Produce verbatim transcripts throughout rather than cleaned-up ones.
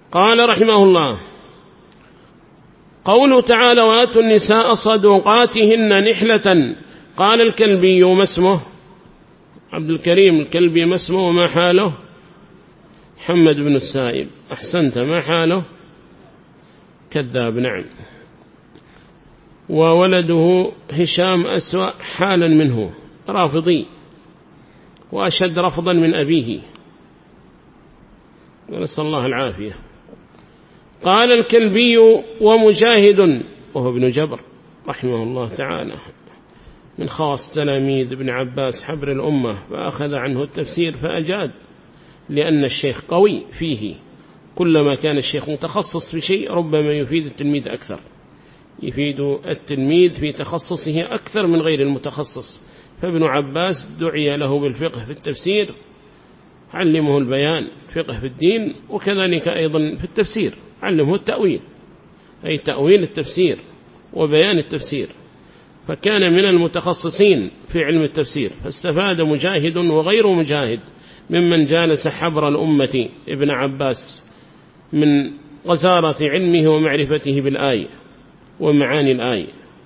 قال رحمه الله: قوله تعالى: وآتوا النساء صدقاتهن نحلة. قال الكلبي: ما اسمه؟ عبد الكريم الكلبي ما اسمه وما حاله؟ محمد بن السائب. أحسنت، ما حاله؟ كذاب. نعم. وولده هشام أسوأ حالا منه، رافضي وأشد رفضا من أبيه، ونسأل الله العافية. قال الكلبي: ومجاهد، وهو ابن جبر رحمه الله تعالى، من خاص تلاميذ ابن عباس حبر الأمة، فأخذ عنه التفسير فأجاد، لأن الشيخ قوي فيه. كلما كان الشيخ متخصص في شيء ربما يفيد التلميذ أكثر، يفيد التلميذ في تخصصه أكثر من غير المتخصص. فابن عباس دعي له بالفقه في التفسير، علمه البيان فقه في الدين، وكذلك أيضا في التفسير علمه التأويل، أي تأويل التفسير وبيان التفسير، فكان من المتخصصين في علم التفسير. فاستفاد مجاهد وغير مجاهد ممن جالس حبر الأمة ابن عباس من غزارة علمه ومعرفته بالآية ومعاني الآية.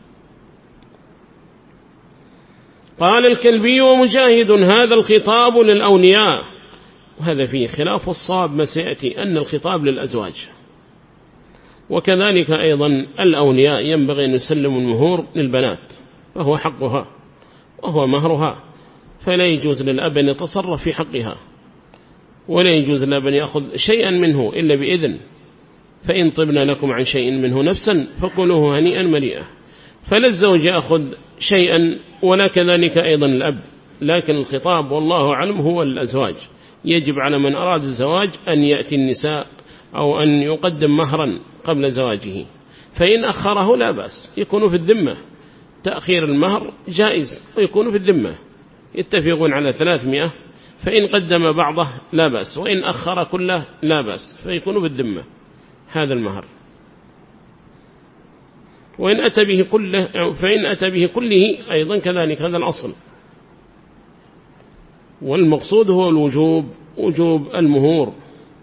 قال الكلبي: ومجاهد، هذا الخطاب للأولياء، وهذا فيه خلاف الصواب ما سيأتي، أن الخطاب للأزواج، وكذلك أيضا الأولياء ينبغي أن يسلموا المهور للبنات، فهو حقها وهو مهرها، فلا يجوز للأب أن يتصرف في حقها، ولا يجوز للأب أن يأخذ شيئا منه إلا بإذن. فإن طبنا لكم عن شيء منه نفسا فكلوه هنيئا مريئا. فلا الزوج يأخذ شيئا ولا كذلك أيضا الأب، لكن الخطاب والله أعلم هو الأزواج. يجب على من أراد الزواج أن يأتي النساء أو أن يقدم مهرا قبل زواجه، فإن أخره لا بأس، يكون في الذمة. تأخير المهر جائز ويكون في الذمة، يتفقون على ثلاثمائة، فإن قدم بعضه لا بأس، وإن أخر كله لا بأس، فيكون بالذمة هذا المهر. وإن أتى به كله فإن أتى به كله أيضا كذلك، هذا الأصل. والمقصود هو الوجوب، وجوب المهور،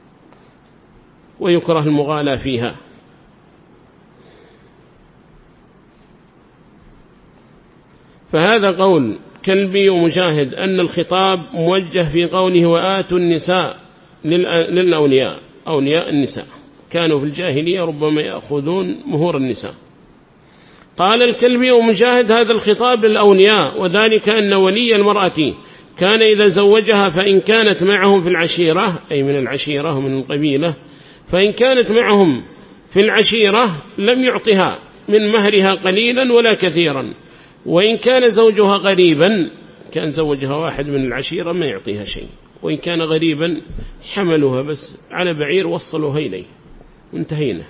ويكره المغالاة فيها. فهذا قول كلبي ومجاهد، أن الخطاب موجه في قوله: وآتوا النساء للأولياء، أولياء النساء كانوا في الجاهلية ربما يأخذون مهور النساء. قال الكلبي ومجاهد: هذا الخطاب للأولياء، وذلك أن ولي المرأة كان إذا زوجها فإن كانت معهم في العشيرة، أي من العشيرة ومن القبيلة، فإن كانت معهم في العشيرة لم يعطها من مهرها قليلا ولا كثيرا، وإن كان زوجها غريبا، كان زوجها واحد من العشيرة ما يعطيها شيء، وإن كان غريبا حملوها بس على بعير وصلوها إليه وانتهينا.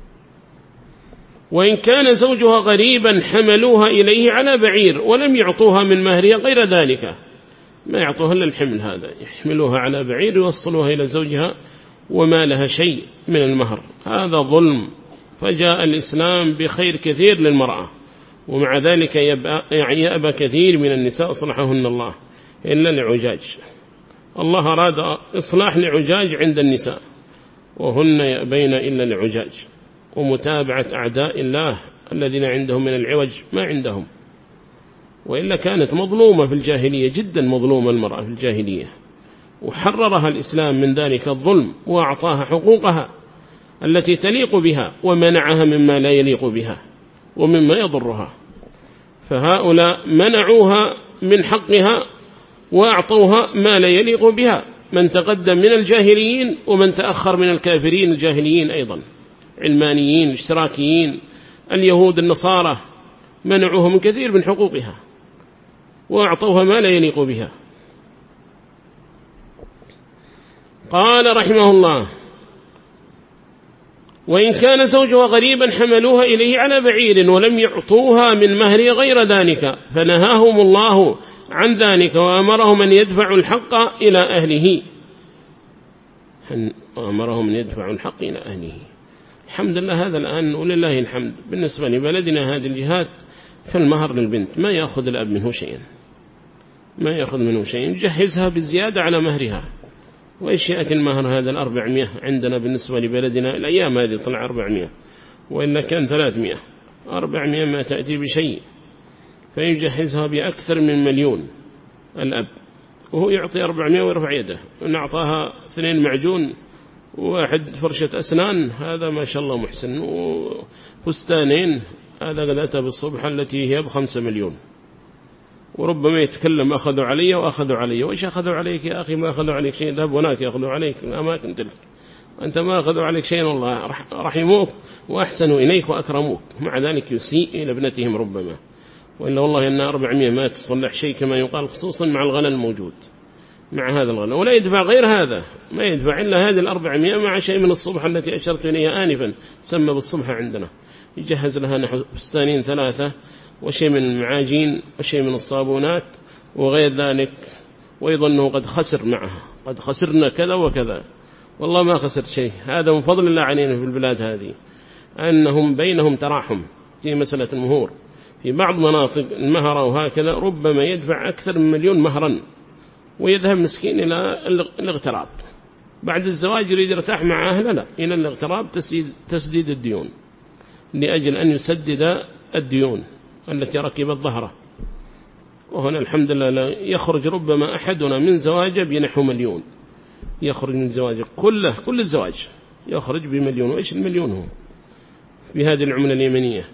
وإن كان زوجها غريبا حملوها إليه على بعير ولم يعطوها من مهرها غير ذلك، ما يعطوها إلا الحمل هذا، يحملوها على بعير ويوصلوها إلى زوجها وما لها شيء من المهر. هذا ظلم. فجاء الإسلام بخير كثير للمرأة، ومع ذلك يأبى كثير من النساء أصلحهن الله إلا لعجاج. الله أراد إصلاح لعجاج عند النساء، وهن يأبين إلا لعجاج، ومتابعة أعداء الله الذين عندهم من العوج ما عندهم. وإلا كانت مظلومة في الجاهلية، جدا مظلومة المرأة في الجاهلية، وحررها الإسلام من ذلك الظلم، وأعطاها حقوقها التي تليق بها، ومنعها مما لا يليق بها ومما يضرها. فهؤلاء منعوها من حقها وأعطوها ما لا يليق بها، من تقدم من الجاهليين ومن تأخر من الكافرين الجاهليين أيضا، علمانيين، اشتراكيين، اليهود، النصارى، منعوها من كثير من حقوقها وأعطوها ما لا يليق بها. قال رحمه الله: وإن كان زوجها غريبا حملوها إليه على بعير ولم يعطوها من مهر غير ذلك، فنهاهم الله عن ذلك وأمرهم أن يدفعوا الحق إلى أهله، وأمرهم أن يدفعوا الحق إلى أهله. الحمد لله هذا الآن ولله الحمد بالنسبة لبلدنا هذه الجهات، فالمهر للبنت ما يأخذ الأب منه شيئا، ما يأخذ منه شيئا، يجهزها بزيادة على مهرها، وإيش يأتي المهر هذا الأربعمائة عندنا بالنسبة لبلدنا الأيام هذه طلع أربعمائة، وإلا كان ثلاثمائة. أربعمائة ما تأتي بشيء، فيجهزها بأكثر من مليون الأب، وهو يعطي أربعمائة ويرفع يده. ونعطاها اثنين معجون وواحد فرشة أسنان، هذا ما شاء الله محسن، وفستانين هذا قد أتى بالصبح التي هي بخمسة مليون. وربما يتكلم أخذوا علي وأخذوا علي. وإيش أخذوا عليك يا أخي؟ ما أخذوا عليك شيء، ذهب هناك يأخذوا عليك في الأماكن تلك، أنت ما أخذوا عليك شيء، والله رحموك وأحسنوا إليك وأكرموك، مع ذلك يسيء إلى ابنتهم ربما. وإلا والله أن أربعمائة ما تصلح شيء كما يقال، خصوصا مع الغلا الموجود، مع هذا الغلا. ولا يدفع غير هذا، ما يدفع إلا هذه الأربعمائة مع شيء من الصبح التي أشرت إليها آنفا، تسمى بالصبح عندنا. يجهز لها نحو فستانين ثلاثة، وشيء من المعاجين، وشيء من الصابونات وغير ذلك. ويظنه قد خسر معها، قد خسرنا كذا وكذا. والله ما خسر شيء، هذا من فضل الله علينا في البلاد هذه، أنهم بينهم تراحم في مسألة المهور. في بعض مناطق المهرة وهكذا ربما يدفع أكثر من مليون مهرا، ويذهب مسكين إلى الاغتراب. بعد الزواج يريد يرتاح مع أهله، لا، إلى الاغتراب تسديد الديون، لأجل أن يسدد الديون التي ركبت ظهره. وهنا الحمد لله يخرج ربما أحدنا من زواجه بنحو مليون، يخرج من زواجه كله، كل الزواج يخرج بمليون. وإيش المليون هو بهذه العملة اليمنية؟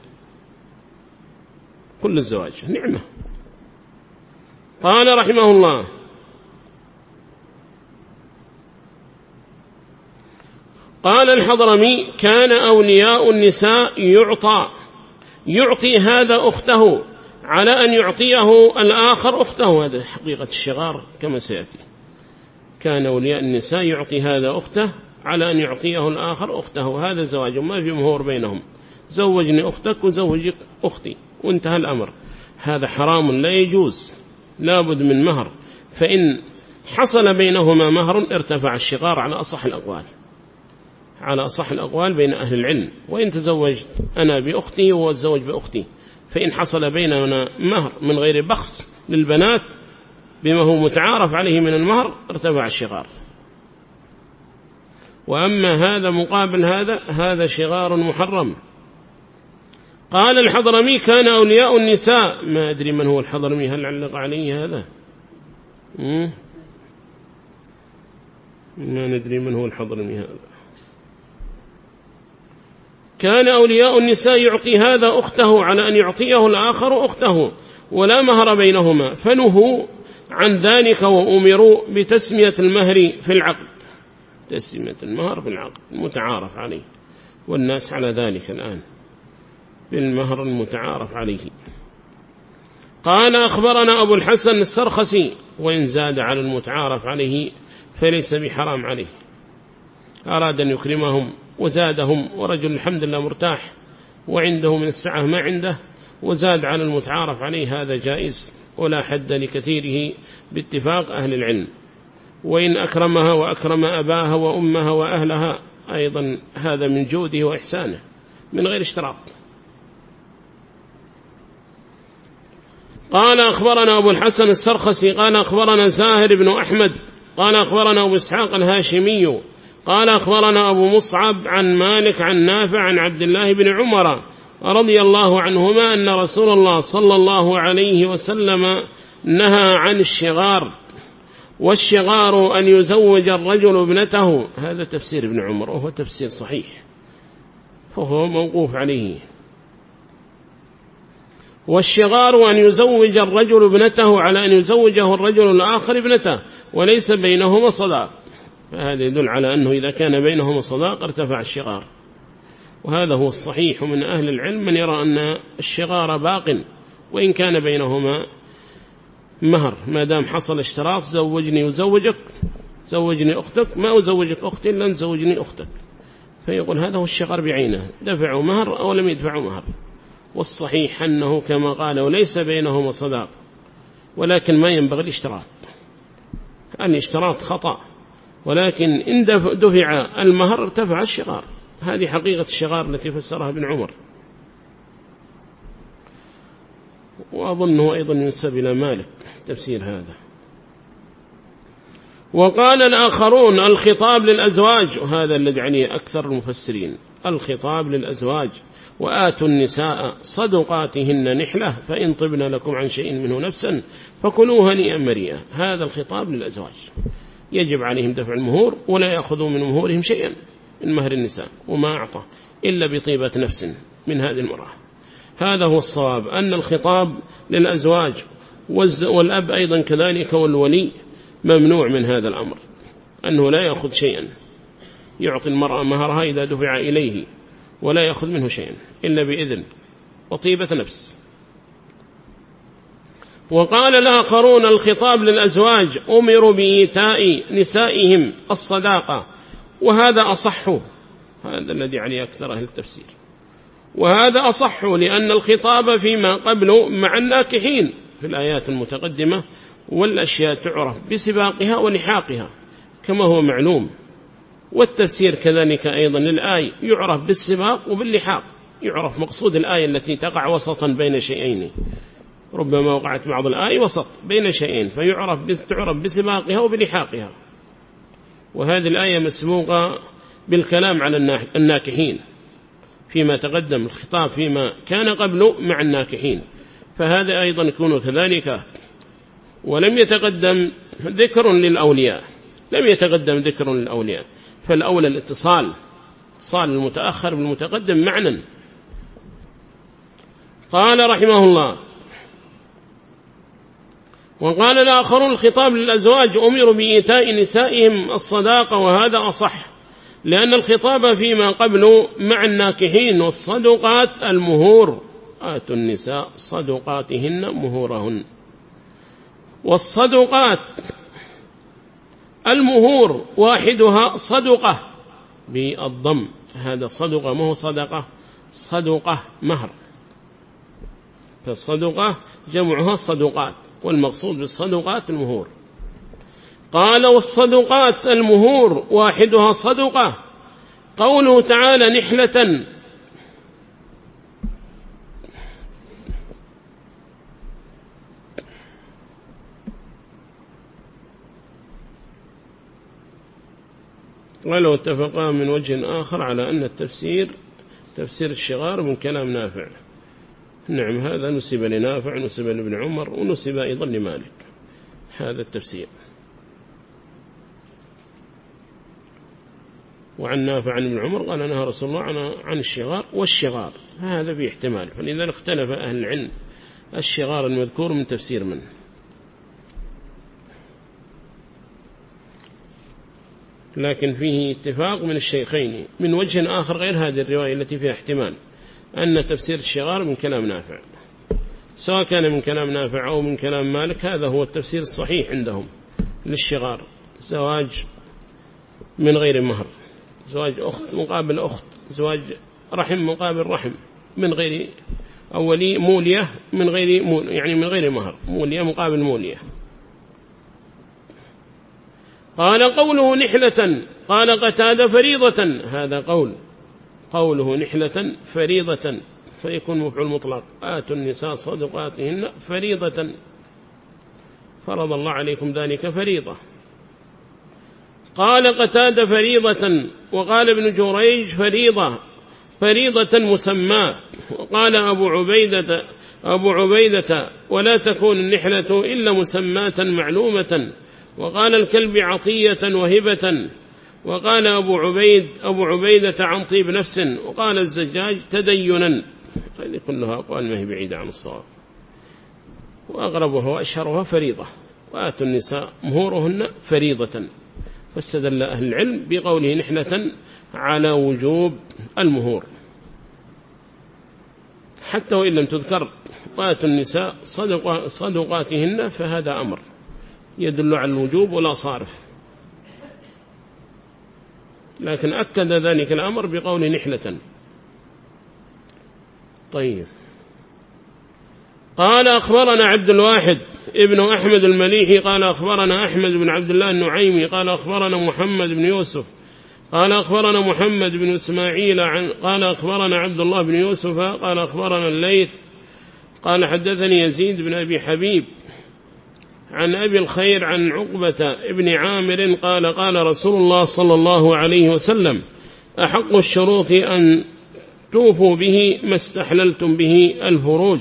كل الزواج نعمة. قال رحمه الله: قال الحضرمي: كان أولياء النساء يعطى يعطي هذا أخته على أن يعطيه الآخر أخته. هذا حقيقة الشغار كما سيأتي. كان أولياء النساء يعطي هذا أخته على أن يعطيه الآخر أخته. هذا زواج ما في مهور بينهم، زوجني أختك وزوجك أختي وانتهى الأمر. هذا حرام لا يجوز، لابد من مهر. فإن حصل بينهما مهر ارتفع الشغار على أصح الأقوال، على أصح الأقوال بين أهل العلم. وإن تزوج أنا بأختي وتزوج بأختي، فإن حصل بيننا مهر من غير بخس للبنات بما هو متعارف عليه من المهر ارتفع الشغار. وأما هذا مقابل هذا، هذا شغار محرم. قال الحضرمي: كان أولياء النساء. ما أدري من هو الحضرمي، هل علق عليه هذا؟ ما ندري من هو الحضرمي هذا. كان أولياء النساء يعطي هذا أخته على أن يعطيه الآخر أخته، ولا مهر بينهما، فنهوا عن ذلك وأمروا بتسمية المهر في العقد. تسمية المهر في العقد متعارف عليه، والناس على ذلك الآن بالمهر المتعارف عليه. قال: أخبرنا أبو الحسن السرخسي: وإن زاد على المتعارف عليه فليس بحرام عليه. أراد أن يكرمهم وزادهم، ورجل الحمد لله مرتاح وعنده من السعة ما عنده، وزاد على المتعارف عليه، هذا جائز ولا حد لكثيره باتفاق أهل العلم. وإن أكرمها وأكرم أباها وأمها وأهلها أيضا هذا من جوده وإحسانه من غير اشتراط. قال: أخبرنا أبو الحسن السرخسي قال: أخبرنا زاهر بن أحمد قال: أخبرنا أبو إسحاق الهاشمي قال: أخبرنا أبو مصعب عن مالك عن نافع عن عبد الله بن عمر رضي الله عنهما أن رسول الله صلى الله عليه وسلم نهى عن الشغار. والشغار أن يزوج الرجل ابنته. هذا تفسير ابن عمر، وهو تفسير صحيح، فهو موقوف عليه. والشغار أن يزوج الرجل ابنته على أن يزوجه الرجل الآخر ابنته وليس بينهما صداق. فهذا يدل على أنه إذا كان بينهما صداق ارتفع الشغار. وهذا هو الصحيح من أهل العلم، من يرى أن الشغار باق وإن كان بينهما مهر، ما دام حصل اشتراط: زوجني وزوجك، زوجني أختك، ما أزوجك أختي لن زوجني أختك. فيقول هذا هو الشغار بعينه، دفعوا مهر أو لم يدفعوا مهر. والصحيح أنه كما قال: وليس بينهما صداق، ولكن ما ينبغي الاشتراط. الاشتراط خطأ، ولكن إن دفع المهر ارتفع الشغار. هذه حقيقة الشغار التي فسرها ابن عمر. وأظنه أيضا ينسب إلى مالك تفسير هذا. وقال الآخرون الخطاب للأزواج، وهذا الذي يعني أكثر المفسرين، الخطاب للأزواج وآتوا النساء صدقاتهن نحلة فإن طبن لكم عن شيء منه نفسا فكلوه هنيئا مريئا. هذا الخطاب للأزواج، يجب عليهم دفع المهور ولا يأخذوا من مهورهم شيئا من مهر النساء وما أعطى إلا بطيبة نفس من هذه المرأة. هذا هو الصواب، أن الخطاب للأزواج والأب أيضا كذلك والولي ممنوع من هذا الأمر، أنه لا يأخذ شيئا، يعطي المرأة مهرها إذا دفع إليه ولا يأخذ منه شيئا إلا بإذن وطيبة نفس. وقال الآخرون الخطاب للأزواج أمروا بإيتاء نسائهم الصداقة، وهذا أصح، هذا الذي عليه أكثر أهل التفسير، وهذا أصح لأن الخطاب فيما قبله مع الناكحين في الآيات المتقدمة، والأشياء تعرف بسباقها ولحاقها كما هو معلوم. والتفسير كذلك أيضا للآية يعرف بالسباق وباللحاق، يعرف مقصود الآية التي تقع وسطا بين شيئين، ربما وقعت بعض الآية وسط بين شيئين فيعرف تعرف بسباقها وبلحاقها. وهذه الآية مسبوقة بالكلام على الناكحين فيما تقدم، الخطاب فيما كان قبله مع الناكحين، فهذا أيضا يكون كذلك. ولم يتقدم ذكر للأولياء، لم يتقدم ذكر للأولياء، فالأولى الاتصال، اتصال المتأخر بالمتقدم معنا. قال رحمه الله وقال الآخرون الخطاب للأزواج أمروا بإيتاء نسائهم الصداقة، وهذا أصح لأن الخطاب فيما قبله مع الناكحين، والصدقات المهور، آتوا النساء صدقاتهن مهورهن. والصدقات المهور واحدها صدقة بالضم، هذا صدقة ما هو صدقة، صدقة مهر، فالصدقة جمعها صدقات، والمقصود بالصدقات المهور. قال والصدقات المهور واحدها صدقة، قوله تعالى نحلة، ولو اتفقا من وجه آخر على أن التفسير تفسير الشغار من كلام نافع. نعم، هذا نسب لنافع ونسب لابن عمر ونسب أيضا لمالك هذا التفسير. وعن نافع عن ابن عمر قال نهى رسول الله عن الشغار والشغار، هذا باحتمال، فلذا اختلف أهل العلم الشغار المذكور من تفسير منه. لكن فيه اتفاق من الشيخين من وجه آخر غير هذه الرواية التي فيها احتمال أن تفسير الشغار من كلام نافع، سواء كان من كلام نافع أو من كلام مالك، هذا هو التفسير الصحيح عندهم للشغار، زواج من غير مهر، زواج أخت مقابل أخت، زواج رحم مقابل رحم من غير أولي، مولية من غير مول يعني من غير مهر، مولية مقابل مولية. قال قوله نحلة، قال قتادة فريضة، هذا قول، قوله نحلة فريضة فيكون مفعول مطلق، آتوا النساء صدقاتهن فريضة، فرض الله عليكم ذلك فريضة. قال قتادة فريضة، وقال ابن جريج فريضة، فريضة مسمى. وقال أبو عبيدة أبو عبيدة ولا تكون النحلة إلا مسماة معلومة. وقال الكلب عطية وهبة. وقال أبو عبيد أبو عبيدة عن طيب نفس. وقال الزجاج تدينا. هذه كلها أقوال ما هي بعيدة عن الصواب، وأغربها وأشهرها فريضة، وآتوا النساء مهورهن فريضة، فاستدل أهل العلم بقوله نحلة على وجوب المهور، حتى وإن لم تذكر وآتوا النساء صدقاتهن، فهذا أمر يدل على الوجوب ولا صارف، لكن أكد ذلك الأمر بقول نحلة. طيب، قال أخبرنا عبد الواحد ابن أحمد المليحي قال أخبرنا أحمد بن عبد الله النعيمي قال أخبرنا محمد بن يوسف قال أخبرنا محمد بن إسماعيل عن قال أخبرنا عبد الله بن يوسف قال أخبرنا الليث قال حدثني يزيد بن أبي حبيب عن أبي الخير عن عقبة ابن عامر قال قال رسول الله صلى الله عليه وسلم أحق الشروط أن توفوا به ما استحللتم به الفروج.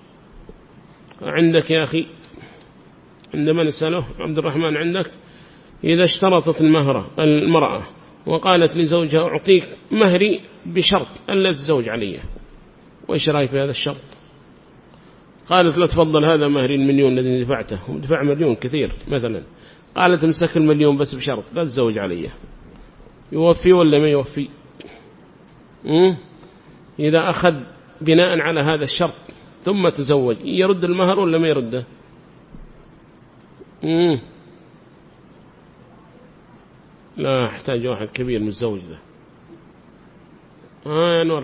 عندك يا أخي عندما نسأله عبد الرحمن عندك إذا اشترطت المهرة المرأة وقالت لزوجها أعطيك مهري بشرط ألا تزوج عليه، وإيش رأيك في هذا الشرط؟ قالت لا تفضل هذا مهري المليون الذي دفعته، ودفع مليون كثير مثلا، قالت امسك المليون بس بشرط لا تزوج عليه، يوفي ولا ما يوفي؟ م? إذا أخذ بناء على هذا الشرط ثم تزوج يرد المهر ولا ما يرده؟ م? لا احتاج واحد كبير متزوج له. ها يا نور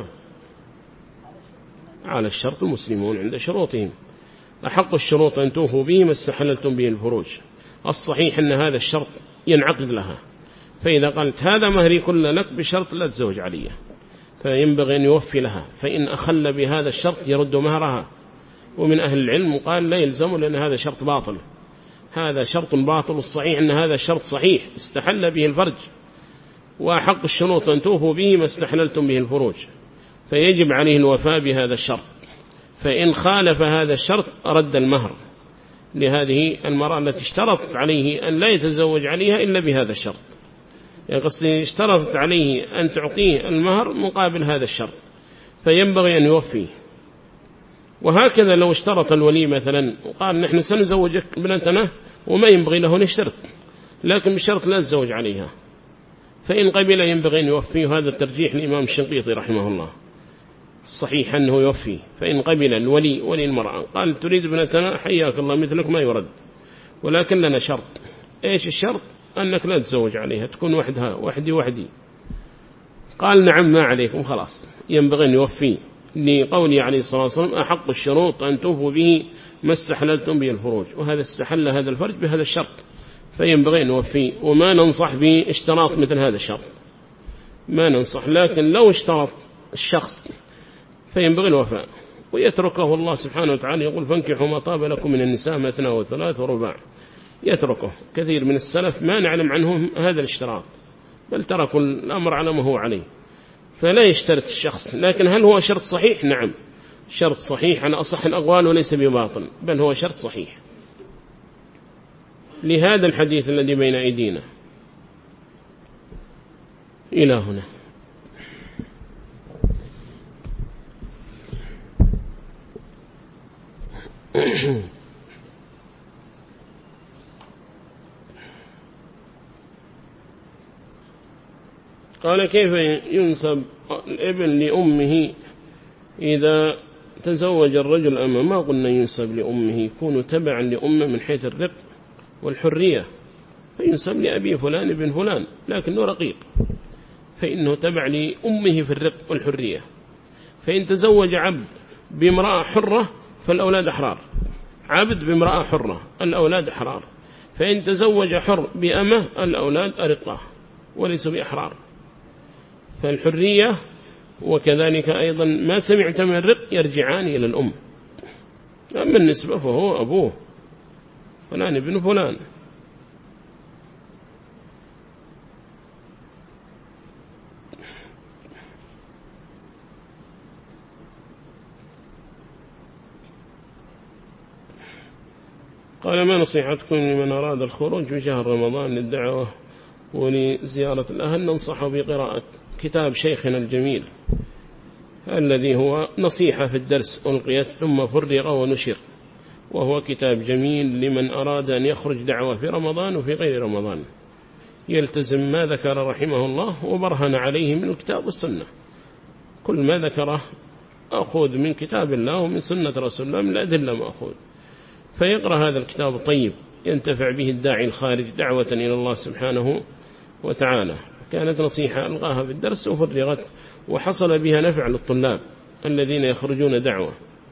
على الشرط المسلمون عند شروطهم، أحق الشروط أن توفوا به ما استحللتم به الفروج. الصحيح أن هذا الشرط ينعقد لها، فإذا قالت هذا مهري كله لك بشرط لا تزوج عليه فينبغي أن يوفي لها، فإن أخل بهذا الشرط يرد مهرها. ومن أهل العلم قال لا يلزم لأن هذا شرط باطل، هذا شرط باطل. الصحيح أن هذا شرط صحيح استحل به الفرج، وأحق الشروط أن توفوا به ما استحللتم به الفروج، فيجب عليه الوفاء بهذا الشرط. فإن خالف هذا الشرط رد المهر لهذه المرأة التي اشترطت عليه أن لا يتزوج عليها إلا بهذا الشرط، يعني قصدي اشترطت عليه أن تعطيه المهر مقابل هذا الشرط، فينبغي أن يوفيه. وهكذا لو اشترط الولي مثلا وقال نحن سنزوجك بنتنا وما ينبغي له نشترط، لكن بشرط لا تزوج عليها، فإن قبل ينبغي أن يوفيه. هذا الترجيح الإمام الشنقيطي رحمه الله، الصحيح أنه يوفي. فإن قبل الولي ولي المرأة قال تريد ابنتنا حياك الله مثلك ما يرد، ولكن لنا شرط. إيش الشرط؟ أنك لا تزوج عليها، تكون وحدها وحدي وحدي. قال نعم ما عليكم خلاص، ينبغي أن يوفي لقوله عليه الصلاة والسلام أحق الشروط أن توفوا به ما استحللتم به الفروج، وهذا استحل هذا الفرج بهذا الشرط فينبغي أن يوفي. وما ننصح باشتراط مثل هذا الشرط، ما ننصح، لكن لو اشترط الشخص فينبغي الوفاء ويتركه. الله سبحانه وتعالى يقول فانكحوا ما طاب لكم من النساء مثنى وثلاث ورباع، يتركه. كثير من السلف ما نعلم عنهم هذا الاشتراط، بل تركوا الأمر على ما هو عليه، فلا يشترط الشخص. لكن هل هو شرط صحيح؟ نعم شرط صحيح على أصح الأقوال وليس بباطل، بل هو شرط صحيح لهذا الحديث الذي بين أيدينا. إلى هنا. قال كيف ينسب الابن لأمه إذا تزوج الرجل أمه؟ ما قلنا ينسب لأمه، يكون تبعا لأمه من حيث الرق والحرية، فينسب لأبي فلان ابن فلان لكنه رقيق، فإنه تبع لأمه في الرق والحرية. فإن تزوج عبد بامرأة حرة فالأولاد أحرار، عبد بامرأة حرة الأولاد أحرار. فإن تزوج حر بأمه الأولاد أرقة وليسوا بأحرار. فالحرية وكذلك أيضا ما سمعت من الرق يرجعان إلى الأم، أما النسبة فهو أبوه فلان ابن فلان. قال ما نصيحتكم لمن أراد الخروج في شهر رمضان للدعوة ولزيارة الأهل؟ ننصحه بقراءة كتاب شيخنا الجميل الذي هو نصيحة في الدرس ألقيت ثم فرغ ونشر، وهو كتاب جميل لمن أراد أن يخرج دعوة في رمضان وفي غير رمضان، يلتزم ما ذكر رحمه الله وبرهن عليه من الكتاب والسنة. كل ما ذكره أخذ من كتاب الله ومن سنة رسول الله من الأدلة مأخوذ، فيقرأ هذا الكتاب طيب ينتفع به الداعي الخارج دعوة إلى الله سبحانه وتعالى. كانت نصيحة ألقاها في الدرس وفرغت وحصل بها نفع للطلاب الذين يخرجون دعوة.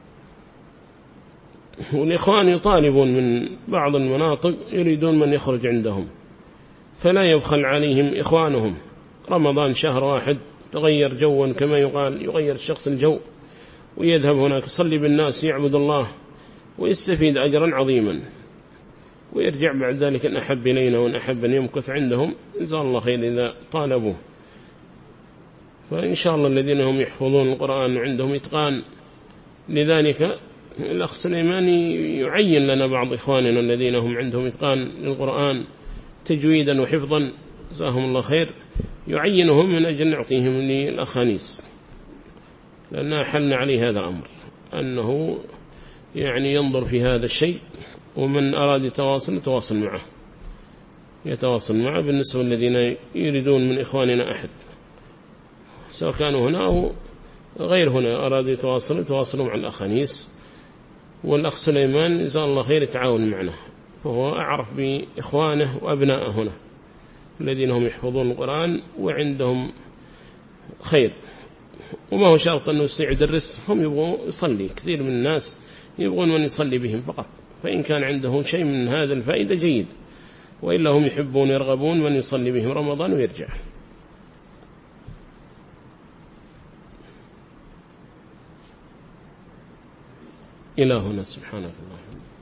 والإخوان يطالبون من بعض المناطق يريدون من يخرج عندهم، فلا يبخل عليهم إخوانهم. رمضان شهر واحد تغير جوا كما يقال، يغير الشخص الجو ويذهب هناك يصلي بالناس يعبد الله ويستفيد أجرا عظيما. ويرجع بعد ذلك أن أحب إلينا وأن أحب أن يمكث عندهم جزاه الله خير إذا طالبوه. فإن شاء الله الذين هم يحفظون القرآن وعندهم إتقان لذلك، الأخ سليمان يعين لنا بعض إخواننا الذين هم عندهم إتقان للقرآن تجويدا وحفظا جزاهم الله خير، يعينهم من أجل نعطيهم للأخانيس، لأننا حلنا عليه هذا الأمر أنه يعني ينظر في هذا الشيء، ومن أراد يتواصل يتواصل معه يتواصل معه بالنسبة الذين يريدون من إخواننا أحد سواء كانوا هنا أو غير هنا أراد يتواصل يتواصلوا مع الأخانيس. والأخ سليمان جزاه الله خير يتعاون معنا، فهو أعرف بإخوانه وأبنائه هنا الذين هم يحفظون القرآن وعندهم خير، وما هو شرط أنه يستطيع يدرس، هم يبغون يصلي، كثير من الناس يبغون من يصلي بهم فقط، فإن كان عنده شيء من هذا الفائدة جيد، وإلا هم يحبون يرغبون من يصلي بهم رمضان ويرجع. إلهنا سبحانه الله.